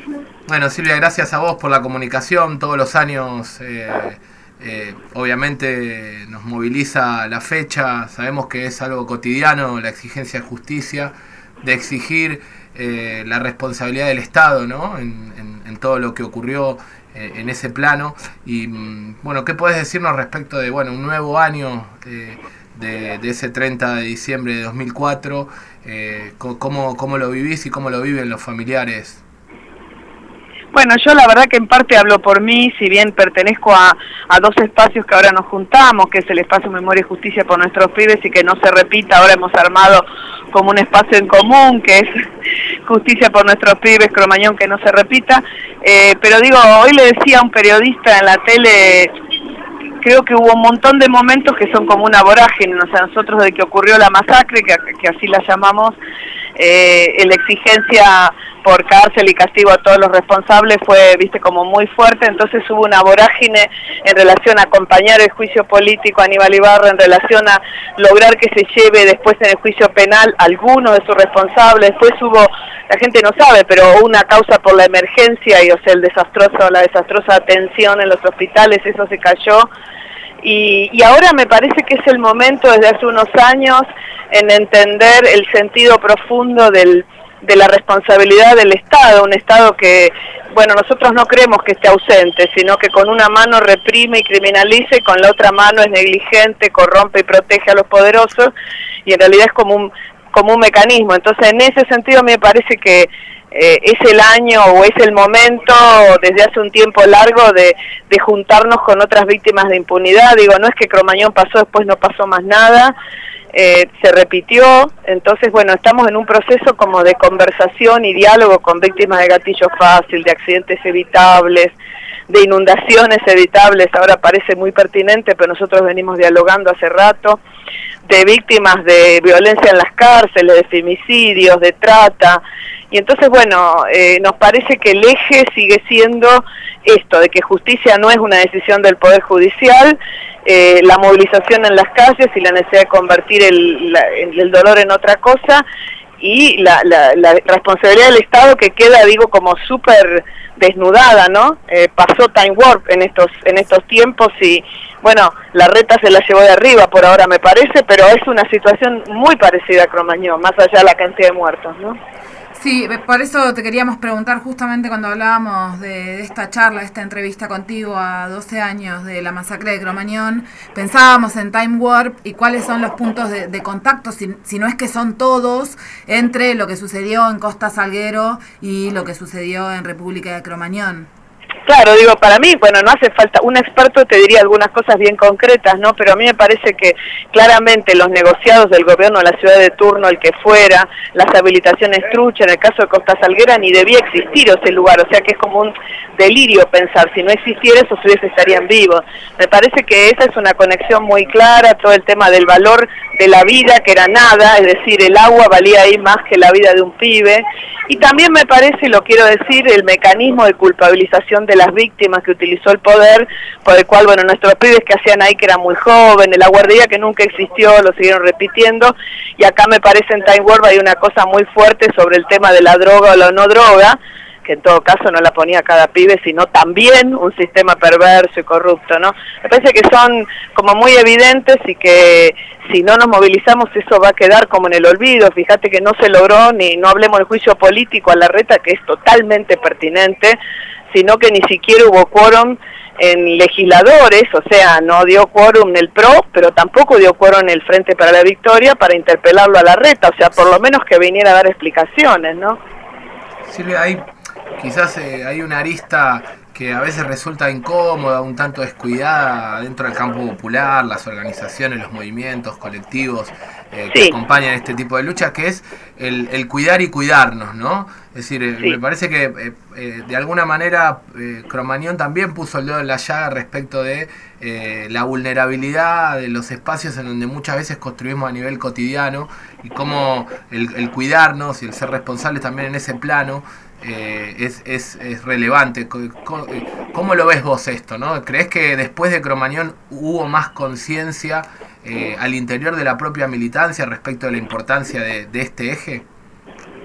Bueno, Silvia, gracias a vos por la comunicación. Todos los años, obviamente, nos moviliza la fecha. Sabemos que es algo cotidiano la exigencia de justicia, de exigir la responsabilidad del Estado, ¿no? En todo lo que ocurrió en ese plano. Y bueno, ¿qué podés decirnos respecto de un nuevo año de ese 30 de diciembre de 2004? ¿Cómo lo vivís y cómo lo viven los familiares? Bueno, yo la verdad que en parte hablo por mí, si bien pertenezco a dos espacios que ahora nos juntamos, que es el espacio Memoria y Justicia por Nuestros Pibes, y que no se repita, ahora hemos armado como un espacio en común, que es Justicia por Nuestros Pibes, Cromañón, que no se repita. Pero digo, hoy le decía a un periodista en la tele, creo que hubo un montón de momentos que son como una vorágine, o sea, nosotros desde que ocurrió la masacre, que así la llamamos, la exigencia por cárcel y castigo a todos los responsables fue, como muy fuerte, entonces hubo una vorágine en relación a acompañar el juicio político a Aníbal Ibarra, en relación a lograr que se lleve después en el juicio penal alguno de sus responsables. Después hubo, la gente no sabe, pero hubo una causa por la emergencia y la desastrosa atención en los hospitales, eso se cayó. Y ahora me parece que es el momento, desde hace unos años, en entender el sentido profundo de la responsabilidad del Estado, un Estado que, nosotros no creemos que esté ausente, sino que con una mano reprime y criminaliza y con la otra mano es negligente, corrompe y protege a los poderosos, y en realidad es como un mecanismo. Entonces, en ese sentido me parece que es el año o es el momento desde hace un tiempo largo de juntarnos con otras víctimas de impunidad. Digo, no es que Cromañón pasó, después no pasó más nada, se repitió. Entonces, estamos en un proceso como de conversación y diálogo con víctimas de gatillo fácil, de accidentes evitables, de inundaciones evitables, ahora parece muy pertinente, pero nosotros venimos dialogando hace rato, de víctimas de violencia en las cárceles, de femicidios, de trata. Y entonces, nos parece que el eje sigue siendo esto, de que justicia no es una decisión del Poder Judicial, la movilización en las calles y la necesidad de convertir el dolor en otra cosa, y la responsabilidad del Estado que queda, como súper desnudada, ¿no? Pasó Time Warp en estos tiempos y, la reta se la llevó de arriba por ahora, me parece, pero es una situación muy parecida a Cromañón, más allá de la cantidad de muertos, ¿no? Sí, por eso te queríamos preguntar justamente cuando hablábamos de esta charla, esta entrevista contigo a 12 años de la masacre de Cromañón, pensábamos en Time Warp y cuáles son los puntos de contacto, si no es que son todos, entre lo que sucedió en Costa Salguero y lo que sucedió en República de Cromañón. Claro, para mí, no hace falta, un experto te diría algunas cosas bien concretas, ¿no? Pero a mí me parece que claramente los negociados del gobierno de la ciudad de turno, el que fuera, las habilitaciones trucha, en el caso de Costa Salguera ni debía existir ese lugar, o sea que es como un delirio pensar, si no existiera esos ciudades estarían vivos. Me parece que esa es una conexión muy clara, todo el tema del valor de la vida, que era nada, es decir, el agua valía ahí más que la vida de un pibe, y también me parece, y lo quiero decir, el mecanismo de culpabilización de las víctimas que utilizó el poder, por el cual, nuestros pibes que hacían ahí que eran muy jóvenes, la guardería que nunca existió, lo siguieron repitiendo, y acá me parece en Time Warp hay una cosa muy fuerte sobre el tema de la droga o la no droga, que en todo caso no la ponía cada pibe, sino también un sistema perverso y corrupto, ¿no? Me parece que son como muy evidentes y que si no nos movilizamos eso va a quedar como en el olvido. Fíjate que no se logró, no hablemos del juicio político a Larreta, que es totalmente pertinente, sino que ni siquiera hubo quórum en legisladores, o sea, no dio quórum en el PRO, pero tampoco dio quórum en el Frente para la Victoria para interpelarlo a Larreta, o sea, por lo menos que viniera a dar explicaciones, ¿no? Silvia, quizás hay una arista que a veces resulta incómoda, un tanto descuidada dentro del campo popular, las organizaciones, los movimientos colectivos que acompañan este tipo de luchas, que es el cuidar y cuidarnos, ¿no? Es decir, me parece que de alguna manera Cromañón también puso el dedo en la llaga respecto de la vulnerabilidad de los espacios en donde muchas veces construimos a nivel cotidiano y cómo el cuidarnos y el ser responsables también en ese plano es relevante. ¿Cómo lo ves vos esto, no? ¿Crees que después de Cromañón hubo más conciencia al interior de la propia militancia respecto de la importancia de este eje?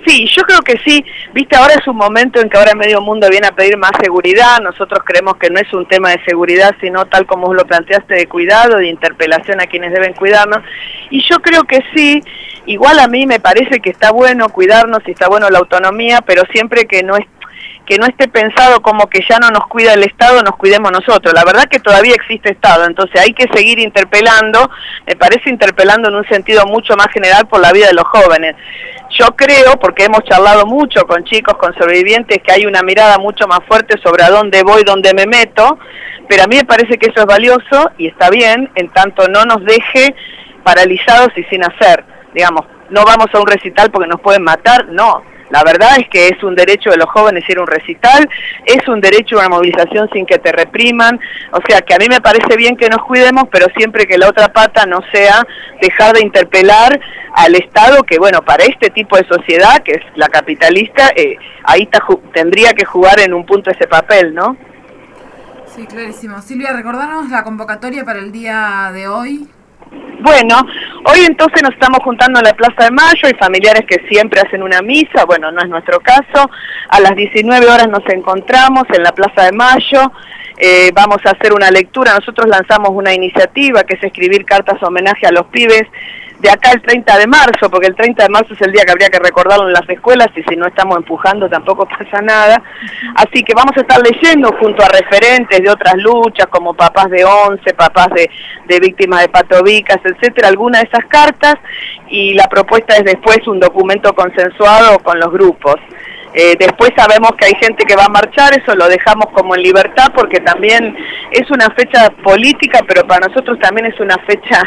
Sí, yo creo que sí. Viste, ahora es un momento en que ahora medio mundo viene a pedir más seguridad. Nosotros creemos que no es un tema de seguridad, sino tal como vos lo planteaste, de cuidado, de interpelación a quienes deben cuidarnos. Y yo creo que sí. Igual a mí me parece que está bueno cuidarnos y está bueno la autonomía, pero siempre que no esté pensado como que ya no nos cuida el Estado, nos cuidemos nosotros. La verdad que todavía existe Estado, entonces hay que seguir interpelando, me parece interpelando en un sentido mucho más general por la vida de los jóvenes. Yo creo, porque hemos charlado mucho con chicos, con sobrevivientes, que hay una mirada mucho más fuerte sobre a dónde voy, dónde me meto, pero a mí me parece que eso es valioso y está bien, en tanto no nos deje paralizados y sin hacer. Digamos, no vamos a un recital porque nos pueden matar, no. La verdad es que es un derecho de los jóvenes ir a un recital, es un derecho a una movilización sin que te repriman, o sea que a mí me parece bien que nos cuidemos, pero siempre que la otra pata no sea dejar de interpelar al Estado, que bueno, para este tipo de sociedad, que es la capitalista, ahí tendría que jugar en un punto ese papel, ¿no? Sí, clarísimo. Silvia, recordanos la convocatoria para el día de hoy. Bueno, hoy entonces nos estamos juntando en la Plaza de Mayo, hay familiares que siempre hacen una misa, bueno, no es nuestro caso, a las 19 horas nos encontramos en la Plaza de Mayo, vamos a hacer una lectura, nosotros lanzamos una iniciativa que es escribir cartas homenaje a los pibes de acá el 30 de marzo, porque el 30 de marzo es el día que habría que recordarlo en las escuelas y si no estamos empujando tampoco pasa nada. Así que vamos a estar leyendo junto a referentes de otras luchas como papás de 11, papás de víctimas de patovicas, etcétera, algunas de esas cartas y la propuesta es después un documento consensuado con los grupos. Después sabemos que hay gente que va a marchar, eso lo dejamos como en libertad porque también es una fecha política, pero para nosotros también es una fecha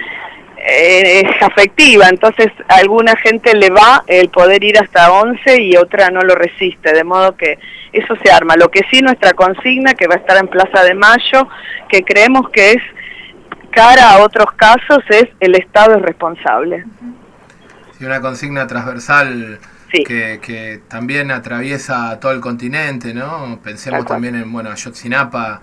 afectiva, entonces a alguna gente le va el poder ir hasta 11 y otra no lo resiste, de modo que eso se arma. Lo que sí, nuestra consigna, que va a estar en Plaza de Mayo, que creemos que es cara a otros casos, es el Estado es responsable. Sí, una consigna transversal. Sí. Que también atraviesa todo el continente, ¿no? Pensemos también en, bueno, Ayotzinapa,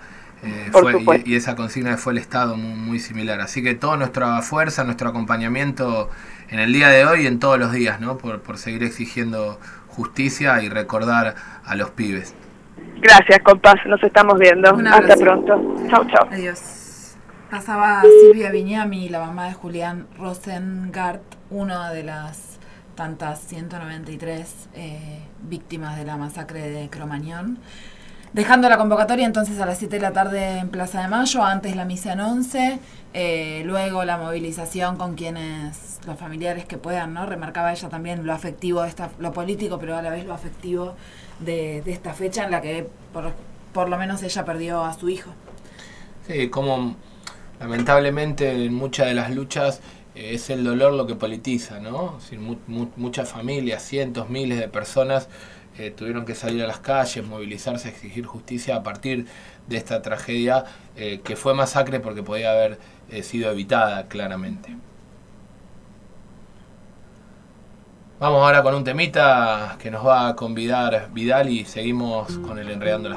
y esa consigna fue el Estado muy, muy similar. Así que toda nuestra fuerza, nuestro acompañamiento en el día de hoy y en todos los días, ¿no? Por seguir exigiendo justicia y recordar a los pibes. Gracias, compás, nos estamos viendo. Hasta pronto. Chau, chau. Adiós. Pasaba Silvia Viñami, la mamá de Julián Rosengart, una de las tantas 193 víctimas de la masacre de Cromañón. Dejando la convocatoria entonces a las 7 de la tarde en Plaza de Mayo, antes la misa en 11, luego la movilización con quienes, los familiares que puedan, ¿no? Remarcaba ella también lo afectivo, lo político, pero a la vez lo afectivo de esta fecha en la que por lo menos ella perdió a su hijo. Sí, como lamentablemente en muchas de las luchas es el dolor lo que politiza, ¿no? Es decir, muchas familias, cientos, miles de personas tuvieron que salir a las calles, movilizarse, exigir justicia a partir de esta tragedia que fue masacre porque podía haber sido evitada claramente. Vamos ahora con un temita que nos va a convidar Vidal y seguimos con el Enredando las